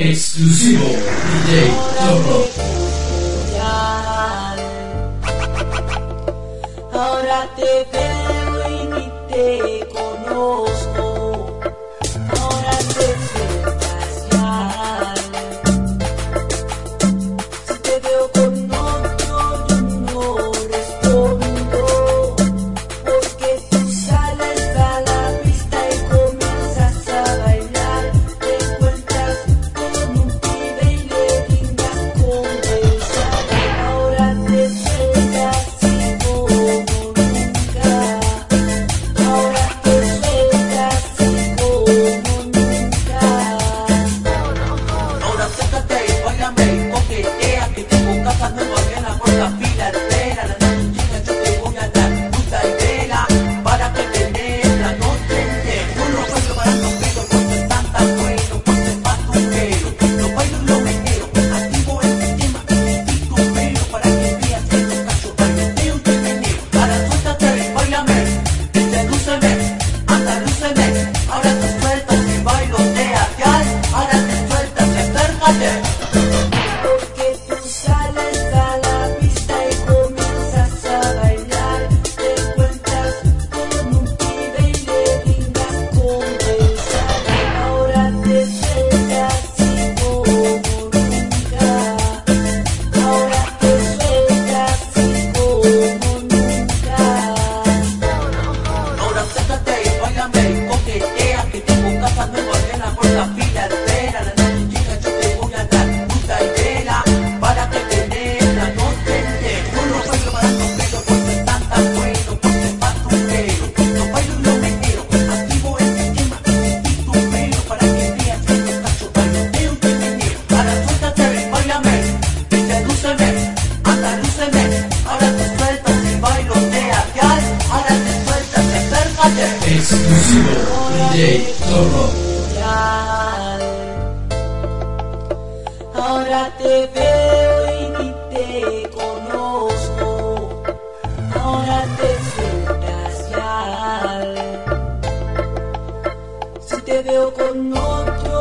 Exclusivo DJ Zorro. Ahora te veo y ni te conozco. Ahora te sientas mal. Si te veo con otro yo no respondo, porque tú sales a la pista y comienzas a bailar. Te encuentras con un pibe y le brindas conversar. Ahora te sueltas y como nunca. Ahora te sueltas y como nunca. Ahora acércate y báilame y coquetea, que tengo casa nueva en la puerta fila. Espera, la noche llega, yo te voy a dar fruta y vela para que tenés la noche entera. No lo bailo para los pelos porque están tan buenos, porque es más tu pelo. Lo bailo y lo meneo, activo el sistema y tu pelo para que veas que los cachos bailoteo y te meneo. Ahora suéltate y báilame, y sedúceme, anda lúceme. Ahora te sueltas y bailoteas, ya. Ahora te sueltas y acércate. Porque tú sales a la pista y comienzas a bailar. Te encuentras con un pibe y le brindas conversar. Ahora te sueltas y como nunca. Ahora te sueltas y como nunca. Ahora acércate y báilame y coquetea, que tengo casa nueva en la puerta fila. Espera, la noche llega, yo te voy a dar fruta y vela para que tenés la noche entera. No lo bailo para los pelos porque están tan buenos, porque es más tu pelo. Lo bailo y lo meneo, activo el sistema y tu pelo para que veas que los cachos bailoteo y te meneo. Ahora suéltate y báilame y sedúceme, anda lúceme. Ahora te sueltas y bailoteas, ya. Ahora te sueltas y acércate. Exclusivo DJ Zorro. Ahora te veo y ni te conozco. Ahora te sientas mal. Si te veo con otro